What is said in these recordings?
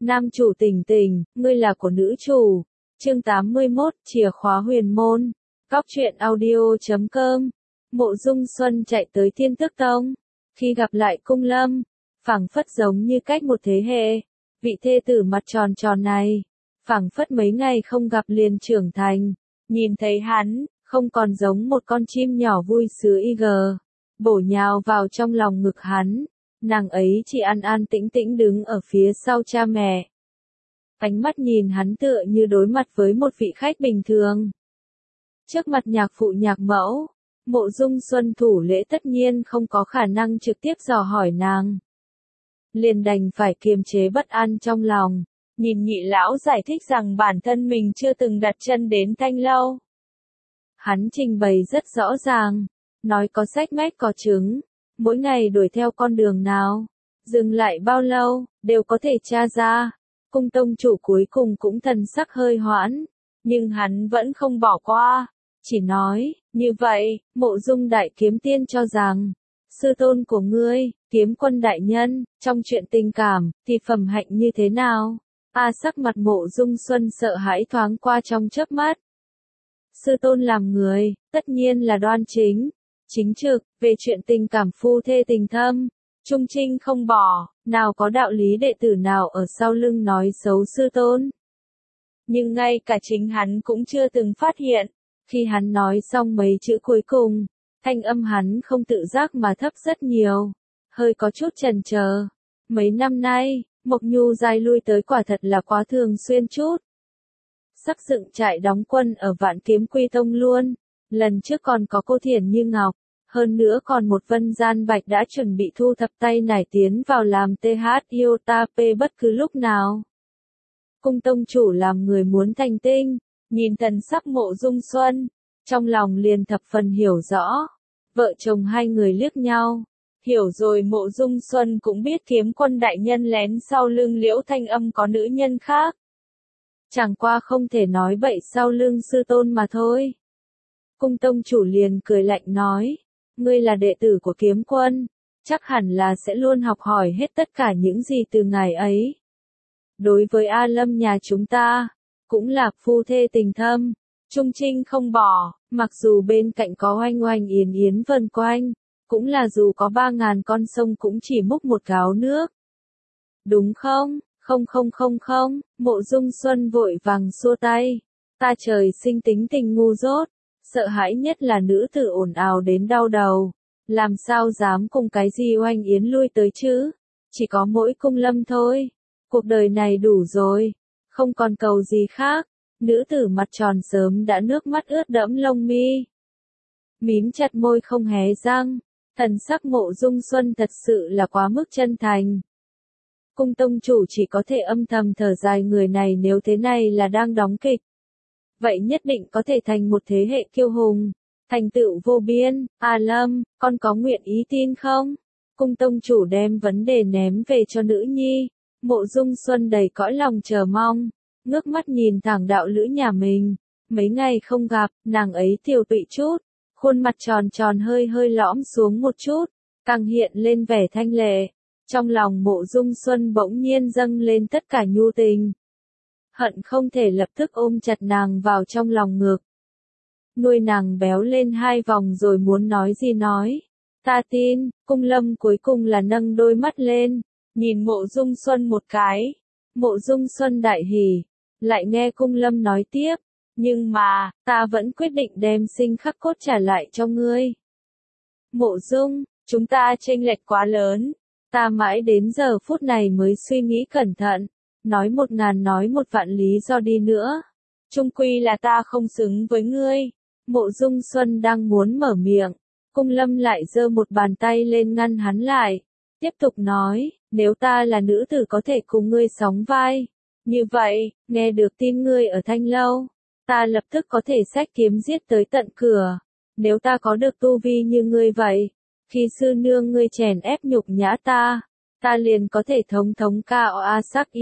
Nam chủ Tình Tình, ngươi là của nữ chủ. Chương 81, chìa khóa huyền môn. Góc truyện audio.com. Mộ Dung Xuân chạy tới Thiên Tước Tông. Khi gặp lại Cung Lâm, phảng phất giống như cách một thế hệ. Vị thê tử mặt tròn tròn này, phảng phất mấy ngày không gặp liền trưởng thành. Nhìn thấy hắn, không còn giống một con chim nhỏ vui sướng bổ nhào vào trong lòng ngực hắn. Nàng ấy chỉ an an tĩnh tĩnh đứng ở phía sau cha mẹ. Ánh mắt nhìn hắn tựa như đối mặt với một vị khách bình thường. Trước mặt nhạc phụ nhạc mẫu, Mộ Dung Xuân thủ lễ tất nhiên không có khả năng trực tiếp dò hỏi nàng. Liền đành phải kiềm chế bất an trong lòng, nhìn nhị lão giải thích rằng bản thân mình chưa từng đặt chân đến Thanh Lâu. Hắn trình bày rất rõ ràng, nói có sách mách có chứng, mỗi ngày đuổi theo con đường nào, dừng lại bao lâu, đều có thể tra ra. Cung tông chủ cuối cùng cũng thần sắc hơi hoãn, nhưng hắn vẫn không bỏ qua, chỉ nói, như vậy, Mộ Dung đại kiếm tiên cho rằng, sư tôn của ngươi, Kiếm Quân đại nhân, trong chuyện tình cảm, thì phẩm hạnh như thế nào? Sắc mặt Mộ Dung Xuân sợ hãi thoáng qua trong chớp mắt. Sư tôn làm người, tất nhiên là đoan chính, chính trực, về chuyện tình cảm phu thê tình thâm, trung trinh không bỏ, nào có đạo lý đệ tử nào ở sau lưng nói xấu sư tôn. Nhưng ngay cả chính hắn cũng chưa từng phát hiện, khi hắn nói xong mấy chữ cuối cùng, thanh âm hắn không tự giác mà thấp rất nhiều, hơi có chút chần chờ. Mấy năm nay, Mộc Nhu dài lui tới quả thật là quá thường xuyên chút. Sắc dựng trại đóng quân ở Vạn Kiếm Quy Tông luôn, lần trước còn có cô Thiển Như Ngọc, hơn nữa còn một Vân Gian Bạch đã chuẩn bị thu thập tay nải tiến vào làm THIOTAP bất cứ lúc nào. Cung tông chủ làm người muốn thành tinh, nhìn thần sắc Mộ Dung Xuân, trong lòng liền thập phần hiểu rõ. Vợ chồng hai người liếc nhau, hiểu rồi Mộ Dung Xuân cũng biết Kiếm Quân đại nhân lén sau lưng Liễu Thanh Âm có nữ nhân khác. Chẳng qua không thể nói bậy sau lưng sư tôn mà thôi. Cung tông chủ liền cười lạnh nói, ngươi là đệ tử của Kiếm Quân, chắc hẳn là sẽ luôn học hỏi hết tất cả những gì từ ngài ấy. Đối với A Lâm nhà chúng ta, cũng là phu thê tình thâm, trung trinh không bỏ, mặc dù bên cạnh có oanh oanh yến yến vần quanh, cũng là dù có 3.000 con sông cũng chỉ múc một gáo nước. Đúng không? Không, Mộ Dung Xuân vội vàng xua tay. Ta trời sinh tính tình ngu dốt, sợ hãi nhất là nữ tử ồn ào đến đau đầu. Làm sao dám cùng cái gì oanh yến lui tới chứ? Chỉ có mỗi Cung Lâm thôi. Cuộc đời này đủ rồi, không còn cầu gì khác. Nữ tử mặt tròn sớm đã nước mắt ướt đẫm lông mi. Mím chặt môi không hé răng, thần sắc Mộ Dung Xuân thật sự là quá mức chân thành. Cung tông chủ chỉ có thể âm thầm thở dài, người này nếu thế này là đang đóng kịch. Vậy nhất định có thể thành một thế hệ kiêu hùng, thành tựu vô biên. Lâm, con có nguyện ý tin không? Cung tông chủ đem vấn đề ném về cho nữ nhi. Mộ Dung Xuân đầy cõi lòng chờ mong, ngước mắt nhìn thẳng đạo lữ nhà mình. Mấy ngày không gặp, nàng ấy tiều tụy chút, khuôn mặt tròn tròn hơi hơi lõm xuống một chút, càng hiện lên vẻ thanh lệ. Trong lòng Mộ Dung Xuân bỗng nhiên dâng lên tất cả nhu tình. Hận không thể lập tức ôm chặt nàng vào trong lòng ngực. Nuôi nàng béo lên 2 vòng rồi muốn nói gì nói. Ta tin. Cung Lâm cuối cùng là nâng đôi mắt lên, nhìn Mộ Dung Xuân một cái. Mộ Dung Xuân đại hỉ, lại nghe Cung Lâm nói tiếp. Nhưng mà, ta vẫn quyết định đem sinh khắc cốt trả lại cho ngươi. Mộ Dung, chúng ta chênh lệch quá lớn. Ta mãi đến giờ phút này mới suy nghĩ cẩn thận, nói 1000 nói 1.000 lý do đi nữa. Chung quy là ta không xứng với ngươi. Mộ Dung Xuân đang muốn mở miệng, Cung Lâm lại giơ một bàn tay lên ngăn hắn lại. Tiếp tục nói, nếu ta là nữ tử có thể cùng ngươi sóng vai. Như vậy, nghe được tin ngươi ở Thanh Lâu, ta lập tức có thể xách kiếm giết tới tận cửa. Nếu ta có được tu vi như ngươi vậy, khi sư nương ngươi chèn ép nhục nhã ta, ta liền có thể thống Kao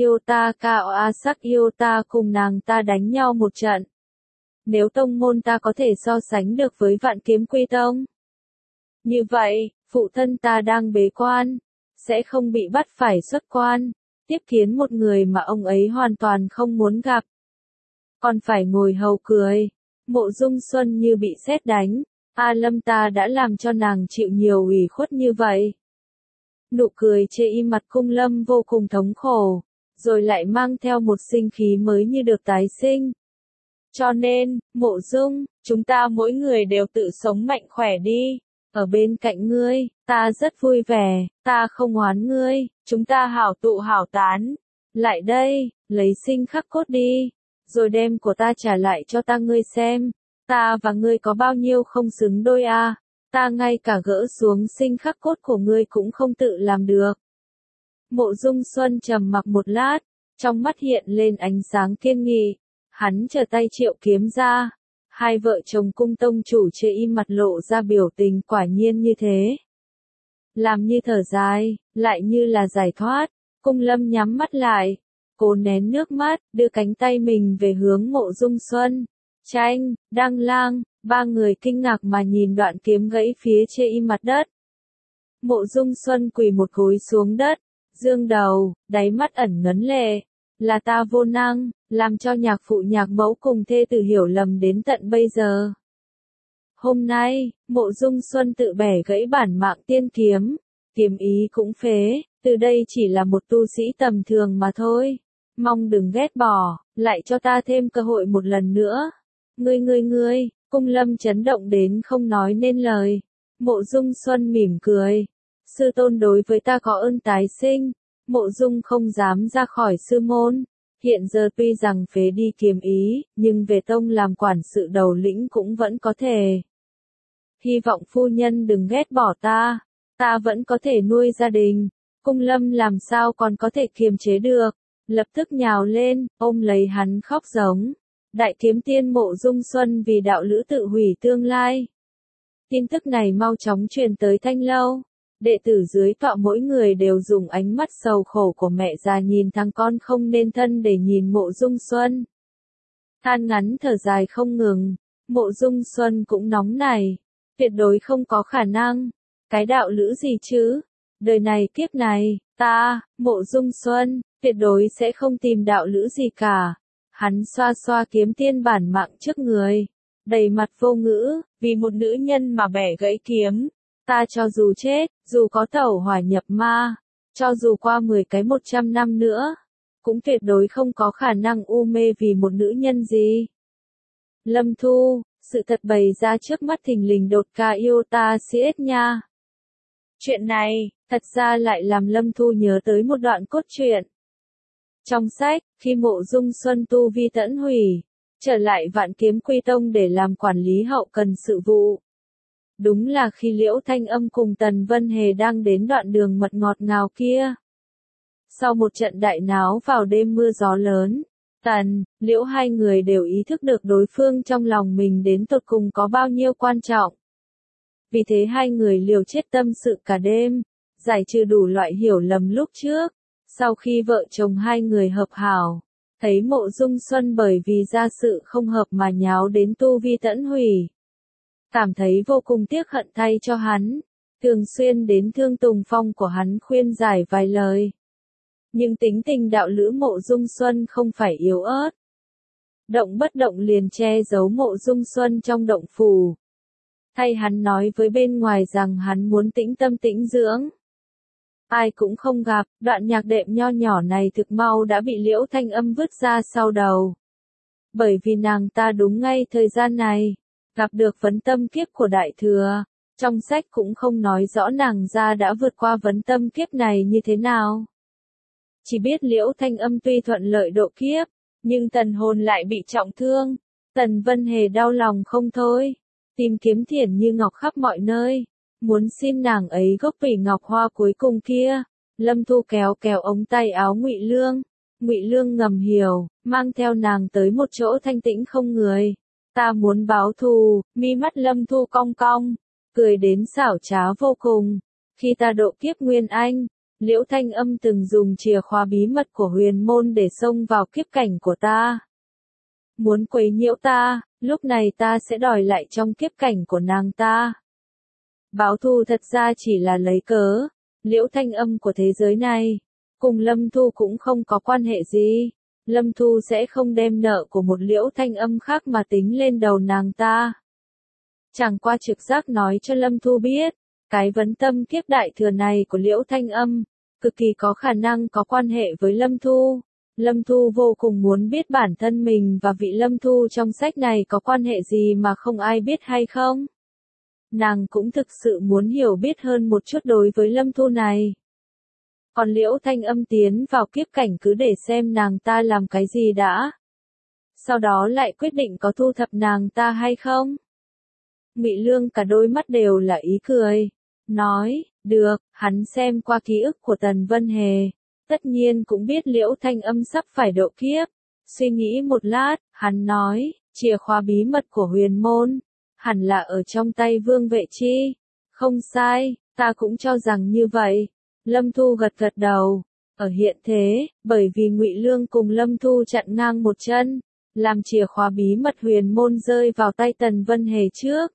sắc yêu ta cùng nàng ta đánh nhau một trận. Nếu tông môn ta có thể so sánh được với Vạn Kiếm Quy Tông, như vậy, phụ thân ta đang bế quan, sẽ không bị bắt phải xuất quan. tiếp kiến một người mà ông ấy hoàn toàn không muốn gặp. Còn phải ngồi hầu cười. Mộ Dung Xuân như bị sét đánh. A Lâm ta đã làm cho nàng chịu nhiều ủy khuất như vậy. Nụ cười chê y mặt Cung Lâm vô cùng thống khổ, rồi lại mang theo một sinh khí mới như được tái sinh. Cho nên, Mộ Dung, chúng ta mỗi người đều tự sống mạnh khỏe đi. Ở bên cạnh ngươi, ta rất vui vẻ, ta không oán ngươi, chúng ta hảo tụ hảo tán. Lại đây, lấy sinh khắc cốt đi, rồi đem của ta trả lại cho ta ngươi xem. Ta và ngươi có bao nhiêu không xứng đôi à, ta ngay cả gỡ xuống sinh khắc cốt của ngươi cũng không tự làm được. Mộ Dung Xuân trầm mặc một lát, trong mắt hiện lên ánh sáng kiên nghị, hắn trở tay triệu kiếm ra. Hai vợ chồng Cung tông chủ chê im mặt lộ ra biểu tình quả nhiên như thế. Làm như thở dài, lại như là giải thoát, Cung Lâm nhắm mắt lại, cố nén nước mắt, đưa cánh tay mình về hướng Mộ Dung Xuân. Tranh, Đăng Lang, ba người kinh ngạc mà nhìn đoạn kiếm gãy phía chê im mặt đất. Mộ Dung Xuân quỳ một gối xuống đất, dương đầu, đáy mắt ẩn ngấn lệ. Là ta vô năng, làm cho nhạc phụ nhạc mẫu cùng thê tử hiểu lầm đến tận bây giờ. Hôm nay, Mộ Dung Xuân tự bẻ gãy bản mạng tiên kiếm, kiếm ý cũng phế, từ đây chỉ là một tu sĩ tầm thường mà thôi. Mong đừng ghét bỏ, lại cho ta thêm cơ hội một lần nữa. Ngươi, Cung Lâm chấn động đến không nói nên lời. Mộ Dung Xuân mỉm cười. Sư tôn đối với ta có ơn tái sinh. Mộ Dung không dám ra khỏi sư môn. Hiện giờ tuy rằng phế đi kiếm ý, nhưng về tông làm quản sự đầu lĩnh cũng vẫn có thể. Hy vọng phu nhân đừng ghét bỏ ta vẫn có thể nuôi gia đình. Cung Lâm làm sao còn có thể kiềm chế được, lập tức nhào lên, ôm lấy hắn khóc giống. Đại kiếm tiên Mộ Dung Xuân vì đạo lữ tự hủy tương lai. Tin tức này mau chóng truyền tới Thanh Lâu. Đệ tử dưới tọa mỗi người đều dùng ánh mắt sầu khổ của mẹ già nhìn thằng con không nên thân để nhìn Mộ Dung Xuân. Than ngắn thở dài không ngừng, Mộ Dung Xuân cũng nóng nảy, tuyệt đối không có khả năng. Cái đạo lữ gì chứ? Đời này kiếp này, ta, Mộ Dung Xuân, tuyệt đối sẽ không tìm đạo lữ gì cả. Hắn xoa xoa kiếm tiên bản mạng trước người, đầy mặt vô ngữ, vì một nữ nhân mà bẻ gãy kiếm. Ta cho dù chết, dù có tẩu hỏa nhập ma, cho dù qua 10 cái 100 năm nữa, cũng tuyệt đối không có khả năng u mê vì một nữ nhân gì. Lâm Thu, sự thật bày ra trước mắt thình lình đột ca yêu ta siết nha. Chuyện này, thật ra lại làm Lâm Thu nhớ tới một đoạn cốt truyện. Trong sách, khi Mộ Dung Xuân tu vi tẫn hủy, trở lại Vạn Kiếm Quy Tông để làm quản lý hậu cần sự vụ. Đúng là khi Liễu Thanh Âm cùng Tần Vân Hề đang đến đoạn đường mật ngọt ngào kia. Sau một trận đại náo vào đêm mưa gió lớn, Liễu hai người đều ý thức được đối phương trong lòng mình đến tột cùng có bao nhiêu quan trọng. Vì thế hai người liều chết tâm sự cả đêm, giải trừ đủ loại hiểu lầm lúc trước. Sau khi vợ chồng hai người hợp hảo, thấy Mộ Dung Xuân bởi vì gia sự không hợp mà nháo đến tu vi tẫn hủy. Cảm thấy vô cùng tiếc hận thay cho hắn, thường xuyên đến Thương Tùng Phong của hắn khuyên giải vài lời. Nhưng tính tình đạo lữ Mộ Dung Xuân không phải yếu ớt. Động bất động liền che giấu Mộ Dung Xuân trong động phủ. Thay hắn nói với bên ngoài rằng hắn muốn tĩnh tâm tĩnh dưỡng. Ai cũng không gặp, đoạn nhạc đệm nho nhỏ này thực mau đã bị Liễu Thanh Âm vứt ra sau đầu. Bởi vì nàng ta đúng ngay thời gian này, gặp được vấn tâm kiếp của Đại Thừa. Trong sách cũng không nói rõ nàng ra đã vượt qua vấn tâm kiếp này như thế nào. Chỉ biết Liễu Thanh Âm tuy thuận lợi độ kiếp, nhưng thần hồn lại bị trọng thương. Tần Vân Hề đau lòng không thôi, tìm kiếm Thiển Như Ngọc khắp mọi nơi, muốn xin nàng ấy gốc vỉ ngọc hoa cuối cùng kia. Lâm Thu kéo kéo ống tay áo Ngụy Lương. Ngụy Lương ngầm hiểu, mang theo nàng tới một chỗ thanh tĩnh không người. Ta muốn báo thù, mi mắt Lâm Thu cong cong, cười đến xảo trá vô cùng. Khi ta độ kiếp Nguyên Anh, Liễu Thanh Âm từng dùng chìa khóa bí mật của huyền môn để xông vào kiếp cảnh của ta. Muốn quấy nhiễu ta, lúc này ta sẽ đòi lại trong kiếp cảnh của nàng ta. Báo thù thật ra chỉ là lấy cớ. Liễu Thanh Âm của thế giới này, cùng Lâm Thu cũng không có quan hệ gì. Lâm Thu sẽ không đem nợ của một Liễu Thanh Âm khác mà tính lên đầu nàng ta. Chẳng qua trực giác nói cho Lâm Thu biết, cái vấn tâm kiếp đại thừa này của Liễu Thanh Âm, cực kỳ có khả năng có quan hệ với Lâm Thu. Lâm Thu vô cùng muốn biết bản thân mình và vị Lâm Thu trong sách này có quan hệ gì mà không ai biết hay không. Nàng cũng thực sự muốn hiểu biết hơn một chút đối với Lâm Thu này. Còn Liễu Thanh Âm tiến vào kiếp cảnh cứ để xem nàng ta làm cái gì đã. Sau đó lại quyết định có thu thập nàng ta hay không. Ngụy Lương cả đôi mắt đều là ý cười. Nói, được, hắn xem qua ký ức của Tần Vân Hề. Tất nhiên cũng biết Liễu Thanh Âm sắp phải độ kiếp. Suy nghĩ một lát, hắn nói, chìa khóa bí mật của huyền môn. Hẳn là ở trong tay Vương Vệ Chi. Không sai, ta cũng cho rằng như vậy. Lâm Thu gật gật đầu. Ở hiện thế, bởi vì Ngụy Lương cùng Lâm Thu chặn ngang một chân, làm chìa khóa bí mật huyền môn rơi vào tay Tần Vân Hề trước.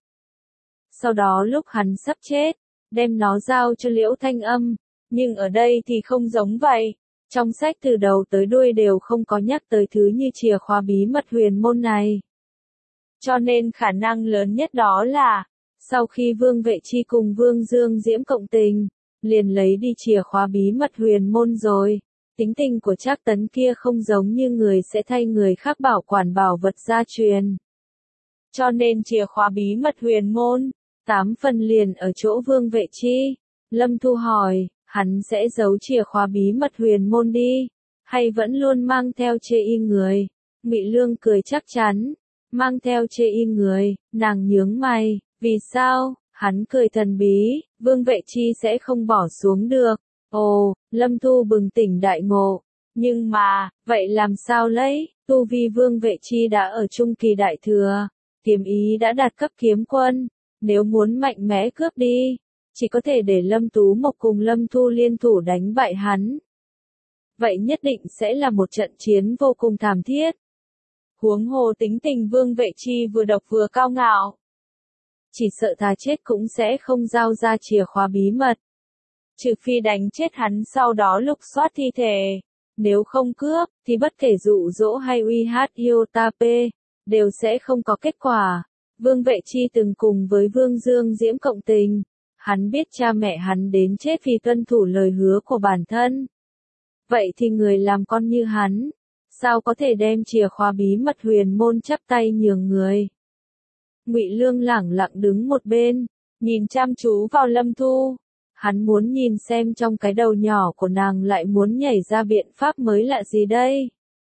Sau đó lúc hắn sắp chết, đem nó giao cho Liễu Thanh Âm. Nhưng ở đây thì không giống vậy. Trong sách từ đầu tới đuôi đều không có nhắc tới thứ như chìa khóa bí mật huyền môn này. Cho nên khả năng lớn nhất đó là, sau khi Vương Vệ Chi cùng Vương Dương Diễm cộng tình, liền lấy đi chìa khóa bí mật huyền môn rồi. Tính tình của Trác Tấn kia không giống như người sẽ thay người khác bảo quản bảo vật gia truyền. Cho nên chìa khóa bí mật huyền môn, 8 phần liền ở chỗ Vương Vệ Chi. Lâm Thu hỏi, hắn sẽ giấu chìa khóa bí mật huyền môn đi, hay vẫn luôn mang theo chê y người? Ngụy Lương cười chắc chắn, mang theo chê y người. Nàng nhướng mày, vì sao? Hắn cười thần bí, Vương Vệ Chi sẽ không bỏ xuống được. Ồ, Lâm Thu bừng tỉnh đại ngộ. Nhưng mà, vậy làm sao lấy? Tu vi Vương Vệ Chi đã ở trung kỳ đại thừa, kiếm ý đã đạt cấp kiếm quân. Nếu muốn mạnh mẽ cướp đi, chỉ có thể để Lâm Tú Mộc cùng Lâm Thu liên thủ đánh bại hắn. Vậy nhất định sẽ là một trận chiến vô cùng thảm thiết. Huống hồ tính tình Vương Vệ Chi vừa độc vừa cao ngạo. Chỉ sợ thà chết cũng sẽ không giao ra chìa khóa bí mật. Trừ phi đánh chết hắn sau đó lục soát thi thể. Nếu không cướp, thì bất kể dụ dỗ hay uy hát Yotape, đều sẽ không có kết quả. Vương Vệ Chi từng cùng với Vương Dương Diễm cộng tình. Hắn biết cha mẹ hắn đến chết vì tuân thủ lời hứa của bản thân. Vậy thì người làm con như hắn, sao có thể đem chìa khóa bí mật huyền môn chắp tay nhường người? Ngụy Lương lẳng lặng đứng một bên, nhìn chăm chú vào Lâm Thu. Hắn muốn nhìn xem trong cái đầu nhỏ của nàng lại muốn nhảy ra biện pháp mới lạ gì đây.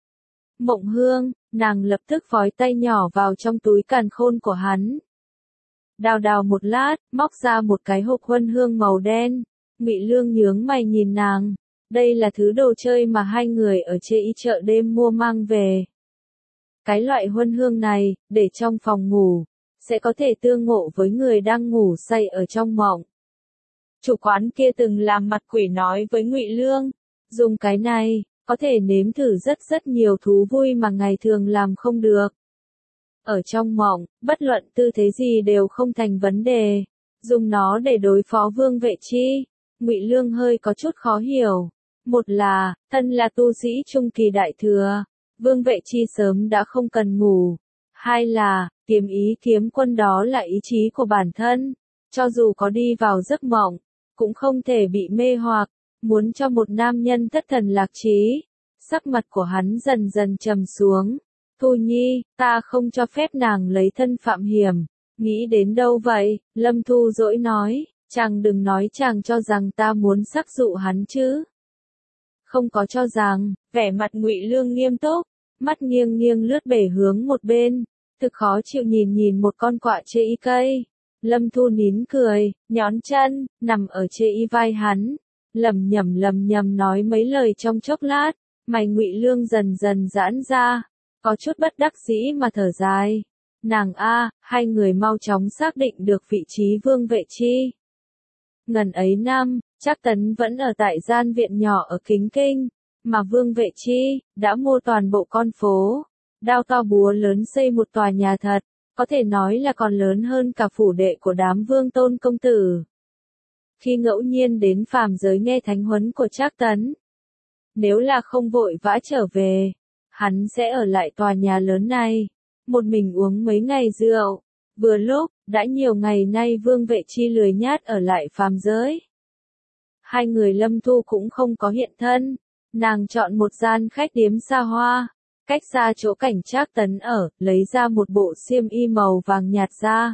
Mộng Hương, nàng lập tức vói tay nhỏ vào trong túi càn khôn của hắn. Đào đào một lát, móc ra một cái hộp huân hương màu đen. Ngụy Lương nhướng mày nhìn nàng. Đây là thứ đồ chơi mà hai người ở chê y chợ đêm mua mang về. Cái loại huân hương này, để trong phòng ngủ, sẽ có thể tương ngộ với người đang ngủ say ở trong mộng. Chủ quán kia từng làm mặt quỷ nói với Ngụy Lương, dùng cái này, có thể nếm thử rất nhiều thú vui mà ngày thường làm không được. Ở trong mộng, bất luận tư thế gì đều không thành vấn đề. Dùng nó để đối phó Vương Vệ Chi. Ngụy Lương hơi có chút khó hiểu. Một là, thân là tu sĩ trung kỳ đại thừa, Vương Vệ Chi sớm đã không cần ngủ. Hai là, kiếm ý kiếm quân đó là ý chí của bản thân. Cho dù có đi vào giấc mộng, cũng không thể bị mê hoặc. Muốn cho một nam nhân thất thần lạc trí. Sắc mặt của hắn dần dần trầm xuống. Thu Nhi, ta không cho phép nàng lấy thân phạm hiểm. Nghĩ đến đâu vậy? Lâm Thu dỗi nói, chàng đừng nói chàng cho rằng ta muốn sắc dụ hắn chứ. Không có cho rằng, vẻ mặt Ngụy Lương nghiêm túc, mắt nghiêng nghiêng lướt bể hướng một bên, thực khó chịu nhìn một con quạ chê y cây. Lâm Thu nín cười, nhón chân, nằm ở chê y vai hắn, lầm nhầm nói mấy lời trong chốc lát, mày Ngụy Lương dần dần giãn ra, có chút bất đắc dĩ mà thở dài. Nàng a, hai người mau chóng xác định được vị trí Vương Vệ Chi. Ngần ấy năm, Trác Tấn vẫn ở tại gian viện nhỏ ở Kính Kinh, mà Vương Vệ Chi đã mua toàn bộ con phố, đao to búa lớn xây một tòa nhà thật, có thể nói là còn lớn hơn cả phủ đệ của đám Vương Tôn công tử. Khi ngẫu nhiên đến phàm giới nghe thánh huấn của Trác Tấn, Nếu là không vội vã trở về, hắn sẽ ở lại tòa nhà lớn này, một mình uống mấy ngày rượu. Vừa lúc, đã nhiều ngày nay Vương Vệ Chi lười nhát ở lại phàm giới. Hai người Lâm Thu cũng không có hiện thân, nàng chọn một gian khách điếm xa hoa, cách xa chỗ cảnh Trác Tấn ở, lấy ra một bộ xiêm y màu vàng nhạt ra.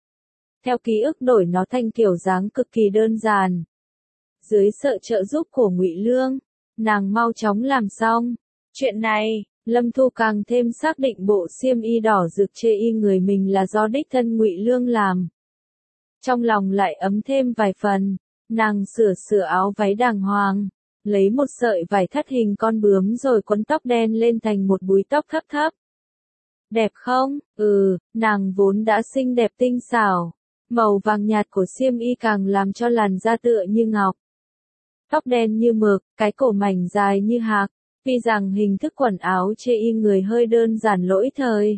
Theo ký ức đổi nó thành kiểu dáng cực kỳ đơn giản. Dưới sự trợ giúp của Ngụy Lương, nàng mau chóng làm xong. Chuyện này, Lâm Thu càng thêm xác định bộ xiêm y đỏ rực chê y người mình là do đích thân Ngụy Lương làm. Trong lòng lại ấm thêm vài phần, nàng sửa sửa áo váy đàng hoàng, lấy một sợi vải thắt hình con bướm rồi quấn tóc đen lên thành một búi tóc thấp thấp. Đẹp không? Nàng vốn đã xinh đẹp tinh xảo, màu vàng nhạt của xiêm y càng làm cho làn da tựa như ngọc. Tóc đen như mực, cái cổ mảnh dài như hạc, tuy rằng hình thức quần áo chê y người hơi đơn giản lỗi thời.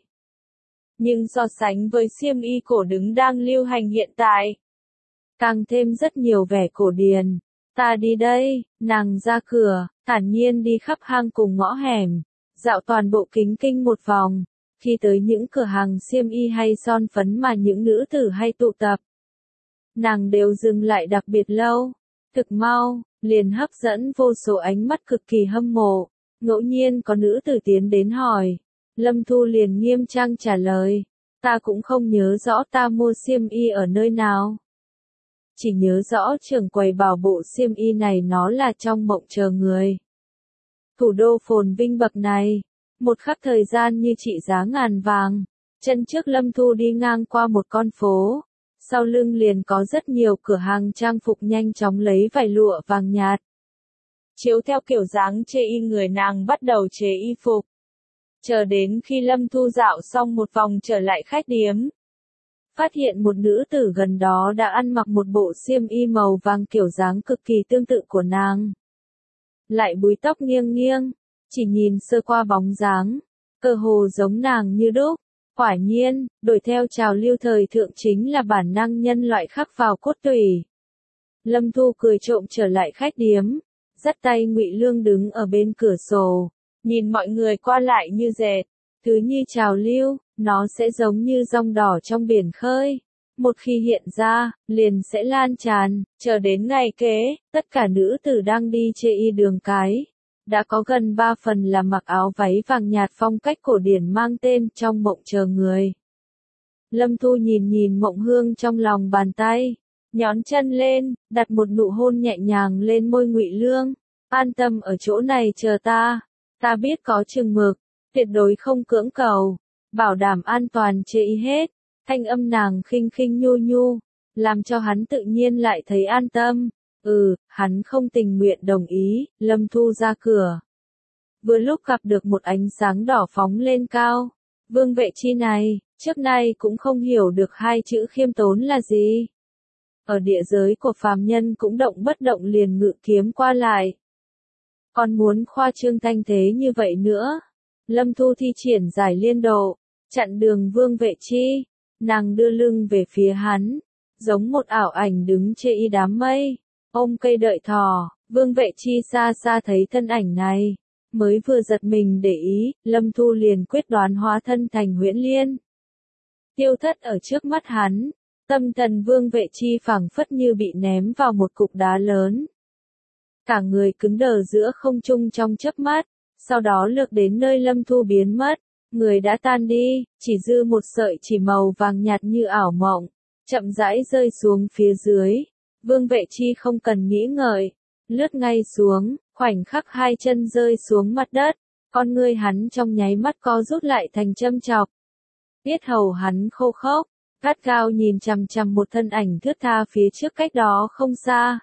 Nhưng so sánh với xiêm y cổ đứng đang lưu hành hiện tại, càng thêm rất nhiều vẻ cổ điển. Ta đi đây, nàng ra cửa, thản nhiên đi khắp hang cùng ngõ hẻm, dạo toàn bộ Kính Kinh một vòng, khi tới những cửa hàng xiêm y hay son phấn mà những nữ tử hay tụ tập. Nàng đều dừng lại đặc biệt lâu, thực mau, liền hấp dẫn vô số ánh mắt cực kỳ hâm mộ, ngẫu nhiên có nữ tử tiến đến hỏi. Lâm Thu liền nghiêm trang trả lời, ta cũng không nhớ rõ ta mua xiêm y ở nơi nào. Chỉ nhớ rõ trưởng quầy bảo bộ xiêm y này nó là trong Mộng Chờ Người. Thủ đô phồn vinh bậc này, một khắc thời gian như trị giá ngàn vàng, chân trước Lâm Thu đi ngang qua một con phố, sau lưng liền có rất nhiều cửa hàng trang phục nhanh chóng lấy vải lụa vàng nhạt. Chiếu theo kiểu dáng chê y người nàng bắt đầu chế y phục. Chờ đến khi Lâm Thu dạo xong một vòng trở lại khách điếm, phát hiện một nữ tử gần đó đã ăn mặc một bộ xiêm y màu vàng kiểu dáng cực kỳ tương tự của nàng. Lại búi tóc nghiêng nghiêng, chỉ nhìn sơ qua bóng dáng, cơ hồ giống nàng như đúc. Quả nhiên, đổi theo trào lưu thời thượng chính là bản năng nhân loại khắc vào cốt tủy. Lâm Thu cười trộm trở lại khách điếm, dắt tay Ngụy Lương đứng ở bên cửa sổ, nhìn mọi người qua lại như dệt. Thứ như trào lưu, nó sẽ giống như dòng đỏ trong biển khơi. Một khi hiện ra, liền sẽ lan tràn, chờ đến ngày kế, tất cả nữ tử đang đi chê y đường cái. Đã có gần 3 phần là mặc áo váy vàng nhạt phong cách cổ điển mang tên Trong Mộng Chờ Người. Lâm Thu nhìn Mộng Hương trong lòng bàn tay, nhón chân lên, đặt một nụ hôn nhẹ nhàng lên môi Ngụy Lương. An tâm ở chỗ này chờ ta biết có chừng mực, tuyệt đối không cưỡng cầu, bảo đảm an toàn chê y hết. Thanh âm nàng khinh khinh nhu nhu, làm cho hắn tự nhiên lại thấy an tâm. Hắn không tình nguyện đồng ý. Lâm Thu ra cửa, vừa lúc gặp được một ánh sáng đỏ phóng lên cao. Vương Vệ Chi này, trước nay cũng không hiểu được hai chữ khiêm tốn là gì. Ở địa giới của phàm nhân cũng động bất động liền ngự kiếm qua lại, còn muốn khoa trương thanh thế như vậy nữa. Lâm Thu thi triển giải liên độ, chặn đường Vương Vệ Chi. Nàng đưa lưng về phía hắn, giống một ảo ảnh đứng chê y đám mây, ôm cây đợi thỏ. Vương Vệ Chi xa xa thấy thân ảnh này, mới vừa giật mình để ý, Lâm Thu liền quyết đoán hóa thân thành Huyễn Liên, tiêu thất ở trước mắt hắn. Tâm thần Vương Vệ Chi phảng phất như bị ném vào một cục đá lớn, cả người cứng đờ giữa không trung trong chớp mắt, sau đó lược đến nơi Lâm Thu biến mất. Người đã tan đi, chỉ dư một sợi chỉ màu vàng nhạt như ảo mộng, chậm rãi rơi xuống phía dưới. Vương Vệ Chi không cần nghĩ ngợi, lướt ngay xuống, khoảnh khắc hai chân rơi xuống mặt đất, con ngươi hắn trong nháy mắt co rút lại thành châm chọc. Yết hầu hắn khô khốc, gắt gao nhìn chằm chằm một thân ảnh thướt tha phía trước cách đó không xa.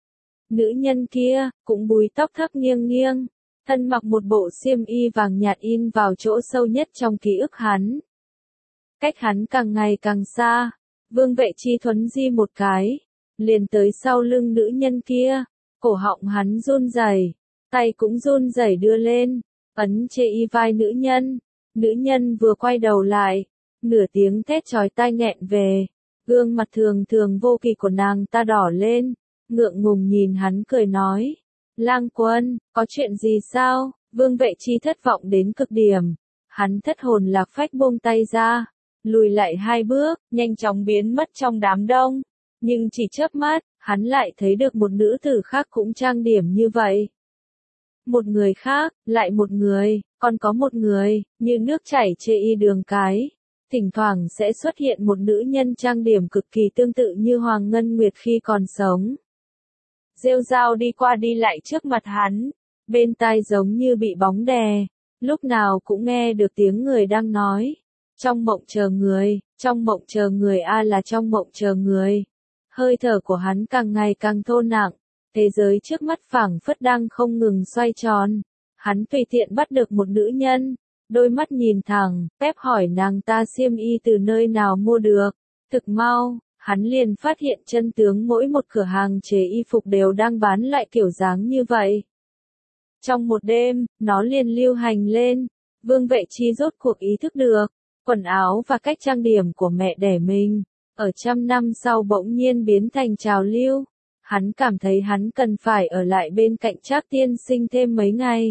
Nữ nhân kia, cũng búi tóc thấp nghiêng nghiêng, thân mặc một bộ xiêm y vàng nhạt in vào chỗ sâu nhất trong ký ức hắn. Cách hắn càng ngày càng xa, Vương Vệ Chi thuấn di một cái, liền tới sau lưng nữ nhân kia, cổ họng hắn run rẩy, tay cũng run rẩy đưa lên, ấn chê y vai nữ nhân. Nữ nhân vừa quay đầu lại, nửa tiếng thét chói tai nghẹn về, gương mặt thường thường vô kỳ của nàng ta đỏ lên, ngượng ngùng nhìn hắn cười nói, Lang Quân, có chuyện gì sao? Vương Vệ Chi thất vọng đến cực điểm. Hắn thất hồn lạc phách buông tay ra, lùi lại 2 bước, nhanh chóng biến mất trong đám đông. Nhưng chỉ chớp mắt, hắn lại thấy được một nữ tử khác cũng trang điểm như vậy. Một người khác, lại một người, còn có một người, như nước chảy chê y đường cái. Thỉnh thoảng sẽ xuất hiện một nữ nhân trang điểm cực kỳ tương tự như Hoàng Ngân Nguyệt khi còn sống. Rêu rao đi qua đi lại trước mặt hắn, bên tai giống như bị bóng đè, lúc nào cũng nghe được tiếng người đang nói. Trong mộng chờ người, trong mộng chờ người là trong mộng chờ người. Hơi thở của hắn càng ngày càng thô nặng, thế giới trước mắt phảng phất đang không ngừng xoay tròn. Hắn tùy tiện bắt được một nữ nhân, đôi mắt nhìn thẳng, phép hỏi nàng ta xiêm y từ nơi nào mua được. Thực mau, hắn liền phát hiện chân tướng mỗi một cửa hàng chế y phục đều đang bán lại kiểu dáng như vậy. Trong một đêm, nó liền lưu hành lên. Vương Vệ Chi rốt cuộc ý thức được, quần áo và cách trang điểm của mẹ đẻ mình, ở 100 năm sau bỗng nhiên biến thành trào lưu. Hắn cảm thấy hắn cần phải ở lại bên cạnh Trác tiên sinh thêm mấy ngày.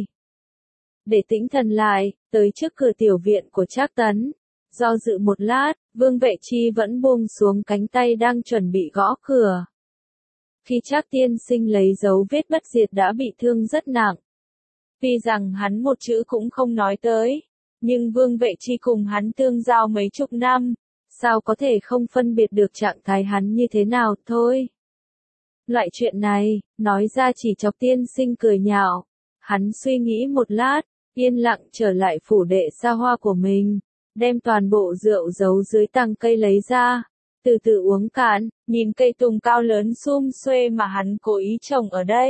Để tĩnh thần lại, tới trước cửa tiểu viện của Trác Tấn. Do dự một lát, Vương Vệ Chi vẫn buông xuống cánh tay đang chuẩn bị gõ cửa. Khi Trác tiên sinh lấy dấu vết bất diệt đã bị thương rất nặng. Tuy rằng hắn một chữ cũng không nói tới, nhưng Vương Vệ Chi cùng hắn tương giao mấy chục năm, sao có thể không phân biệt được trạng thái hắn như thế nào thôi. Loại chuyện này, nói ra chỉ chọc tiên sinh cười nhạo. Hắn suy nghĩ một lát, yên lặng trở lại phủ đệ xa hoa của mình, đem toàn bộ rượu giấu dưới tàng cây lấy ra, từ từ uống cạn, nhìn cây tùng cao lớn sum xuê mà hắn cố ý trồng ở đây.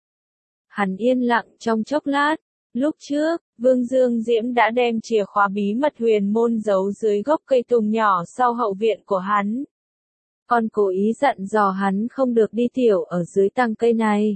Hắn yên lặng trong chốc lát, lúc trước, Vương Dương Diễm đã đem chìa khóa bí mật huyền môn giấu dưới gốc cây tùng nhỏ sau hậu viện của hắn. Còn cố ý dặn dò hắn không được đi tiểu ở dưới tàng cây này.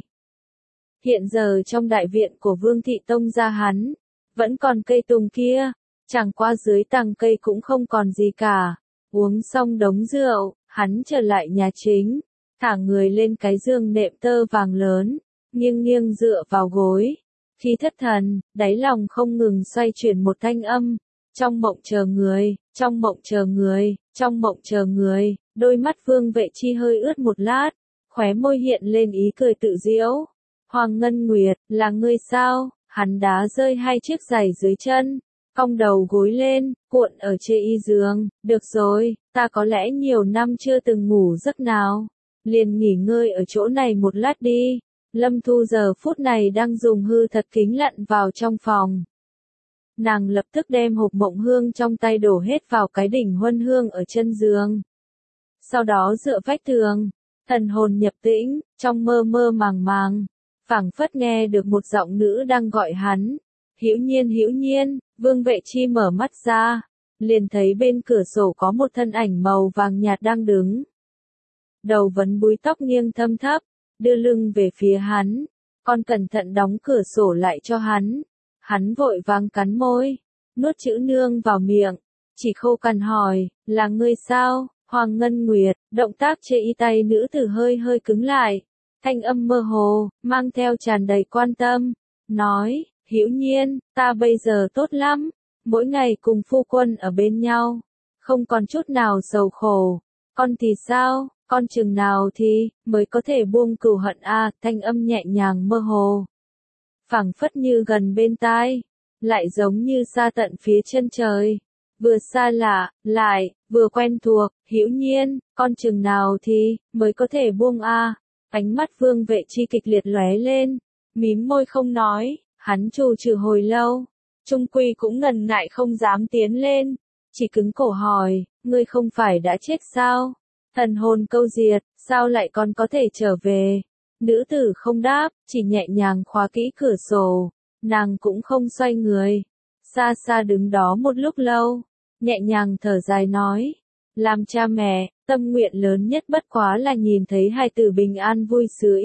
Hiện giờ trong đại viện của Vương Thị Tông gia hắn, vẫn còn cây tùng kia, chẳng qua dưới tàng cây cũng không còn gì cả. Uống xong đống rượu, hắn trở lại nhà chính, thả người lên cái giường nệm tơ vàng lớn, nghiêng nghiêng dựa vào gối. Khi thất thần, đáy lòng không ngừng xoay chuyển một thanh âm. Trong mộng chờ người, trong mộng chờ người, trong mộng chờ người. Đôi mắt Vương Vệ Chi hơi ướt một lát, khóe môi hiện lên ý cười tự giễu. Hoàng Ngân Nguyệt, là ngươi sao? Hắn đá rơi 2 chiếc giày dưới chân, cong đầu gối lên, cuộn ở chê y giường. Được rồi, ta có lẽ nhiều năm chưa từng ngủ giấc nào. Liền nghỉ ngơi ở chỗ này một lát đi. Lâm Thu giờ phút này đang dùng hư thật kính lặn vào trong phòng. Nàng lập tức đem hộp mộng hương trong tay đổ hết vào cái đỉnh huân hương ở chân giường. Sau đó dựa vách tường, thần hồn nhập tĩnh, trong mơ mơ màng màng, phảng phất nghe được một giọng nữ đang gọi hắn. Hữu Nhiên, Hữu Nhiên. Vương Vệ Chi mở mắt ra, liền thấy bên cửa sổ có một thân ảnh màu vàng nhạt đang đứng. Đầu vấn búi tóc nghiêng thâm thấp, đưa lưng về phía hắn, còn cẩn thận đóng cửa sổ lại cho hắn. Hắn vội vàng cắn môi, nuốt chữ nương vào miệng, chỉ khô cằn hỏi, là ngươi sao? Hoàng Ngân Nguyệt. Động tác chê y tay nữ tử hơi hơi cứng lại, thanh âm mơ hồ, mang theo tràn đầy quan tâm, nói, Hữu Nhiên, ta bây giờ tốt lắm, mỗi ngày cùng phu quân ở bên nhau, không còn chút nào sầu khổ. Con thì sao, con chừng nào thì mới có thể buông cừu hận thanh âm nhẹ nhàng mơ hồ, phảng phất như gần bên tai, lại giống như xa tận phía chân trời. Vừa xa lạ, lại, vừa quen thuộc. Hữu Nhiên, con chừng nào thì mới có thể buông Ánh mắt Vương Vệ Chi kịch liệt lóe lên, mím môi không nói. Hắn trù trừ hồi lâu, trung quy cũng ngần ngại không dám tiến lên, chỉ cứng cổ hỏi, ngươi không phải đã chết sao? Thần hồn câu diệt, sao lại còn có thể trở về? Nữ tử không đáp, chỉ nhẹ nhàng khóa kỹ cửa sổ, nàng cũng không xoay người, xa xa đứng đó một lúc lâu, nhẹ nhàng thở dài nói, làm cha mẹ, tâm nguyện lớn nhất bất quá là nhìn thấy hài tử bình an vui sướng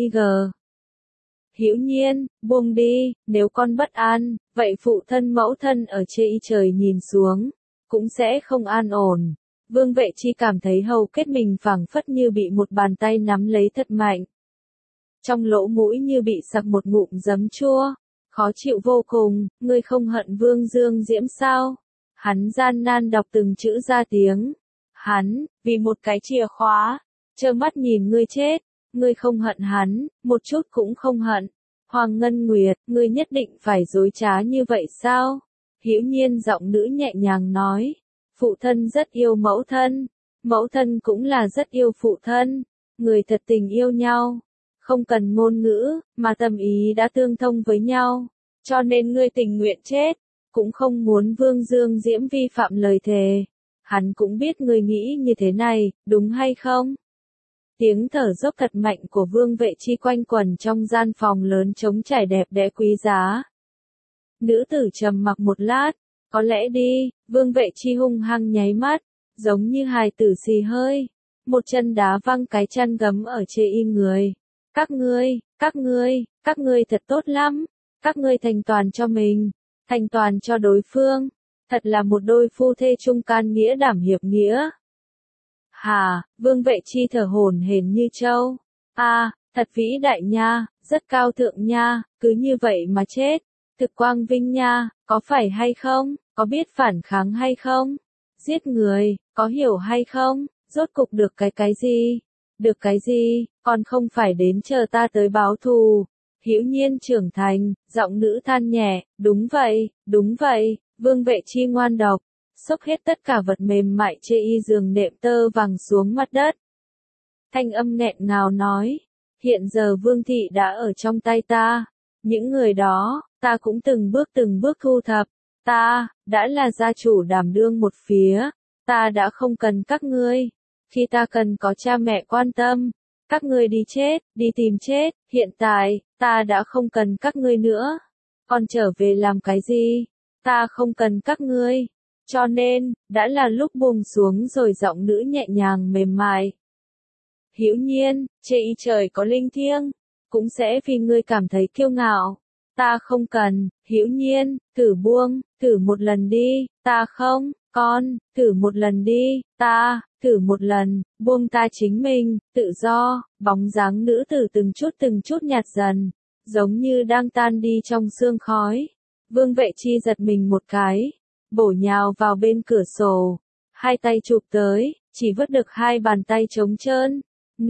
Hữu Nhiên, buông đi, nếu con bất an, vậy phụ thân mẫu thân ở trên trời nhìn xuống, cũng sẽ không an ổn. Vương Vệ Chi cảm thấy hầu kết mình phảng phất như bị một bàn tay nắm lấy thật mạnh. trong lỗ mũi như bị sặc một ngụm giấm chua, khó chịu vô cùng. Ngươi không hận Vương Dương Diễm sao? Hắn gian nan đọc từng chữ ra tiếng. Hắn, vì một cái chìa khóa, trơ mắt nhìn ngươi chết, ngươi không hận hắn, một chút cũng không hận. Hoàng Ngân Nguyệt, ngươi nhất định phải dối trá như vậy sao? Hữu Nhiên giọng nữ nhẹ nhàng nói, phụ thân rất yêu mẫu thân cũng là rất yêu phụ thân, người thật tình yêu nhau, không cần ngôn ngữ, mà tâm ý đã tương thông với nhau, cho nên ngươi tình nguyện chết, cũng không muốn Vương Dương Diễm vi phạm lời thề. Hắn cũng biết ngươi nghĩ như thế này, đúng hay không? Tiếng thở dốc thật mạnh của Vương Vệ Chi quanh quẩn trong gian phòng lớn trống trải đẹp đẽ quý giá. Nữ tử trầm mặc một lát, có lẽ đi. Vương Vệ Chi hung hăng nháy mắt, giống như hài tử xì hơi, một chân đá văng cái chăn gấm ở chê y người. Các ngươi thật tốt lắm, các ngươi thành toàn cho mình, thành toàn cho đối phương, thật là một đôi phu thê trung can nghĩa đảm hiệp nghĩa. Hà, Vương Vệ Chi thở hổn hển như trâu. Thật vĩ đại nha, rất cao thượng nha, cứ như vậy mà chết, thực quang vinh nha, có phải hay không, có biết phản kháng hay không, giết người, có hiểu hay không, rốt cục được cái gì, được cái gì, còn không phải đến chờ ta tới báo thù. Hữu Nhiên trưởng thành, giọng nữ than nhẹ, đúng vậy, Vương Vệ Chi ngoan độc, xốc hết tất cả vật mềm mại chê y giường nệm tơ vàng xuống mặt đất. Thanh âm nghẹn ngào nói, hiện giờ Vương thị đã ở trong tay ta, những người đó, ta cũng từng bước thu thập, ta, đã là gia chủ đảm đương một phía, ta đã không cần các ngươi, khi ta cần có cha mẹ quan tâm, các ngươi đi chết, đi tìm chết, hiện tại, ta đã không cần các ngươi nữa, còn trở về làm cái gì, ta không cần các ngươi. Cho nên, đã là lúc buông xuống rồi giọng nữ nhẹ nhàng mềm mại. Hữu Nhiên, chê y trời có linh thiêng, cũng sẽ vì ngươi cảm thấy kiêu ngạo. Ta không cần, Hữu Nhiên, thử một lần đi, ta không, con, thử một lần đi, thử một lần, buông ta chính mình, tự do. Bóng dáng nữ tử từng chút nhạt dần, giống như đang tan đi trong sương khói. Vương Vệ Chi giật mình một cái, bổ nhào vào bên cửa sổ, hai tay chụp tới, chỉ vứt được hai bàn tay trống trơn.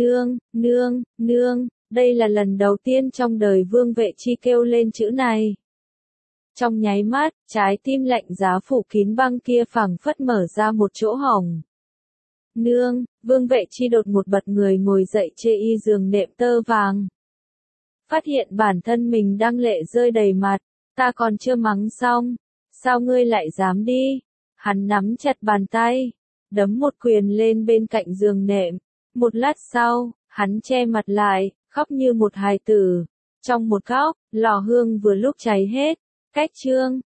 Nương, đây là lần đầu tiên trong đời Vương Vệ Chi kêu lên chữ này. Trong nháy mắt, trái tim lạnh giá phủ kín băng kia phảng phất mở ra một chỗ hổng. Nương, Vương Vệ Chi đột một bật người ngồi dậy chê y giường nệm tơ vàng. Phát hiện bản thân mình đang lệ rơi đầy mặt, ta còn chưa mắng xong, sao ngươi lại dám đi? Hắn nắm chặt bàn tay, đấm một quyền lên bên cạnh giường nệm. Một lát sau, hắn che mặt lại, khóc như một hài tử. Trong một góc, lò hương vừa lúc cháy hết. Cách chương